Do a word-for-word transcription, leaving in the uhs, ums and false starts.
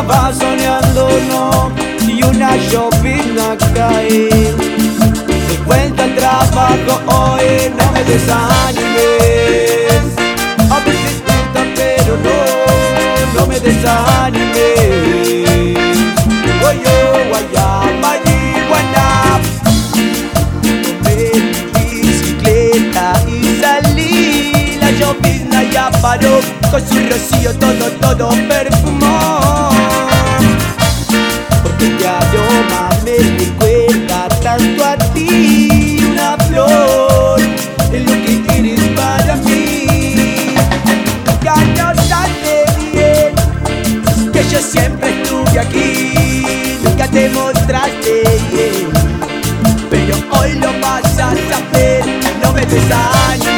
estaba soñando, no, y una llovizna cae. De vuelta al trabajo hoy, no me desanimes. A veces triste pero no, no me desanimes. Guayo, guaya, marihuana. Tomé mi bicicleta y salí. La llovizna ya paró, con su rocío todo, todo perfumó. Porque tu aroma me recuerda tanto a ti. Una flor es lo que eres para mí. Ya no sabe bien que yo siempre estuve aquí. Nunca te mostraste bien, pero hoy lo vas a saber. No me desanimes.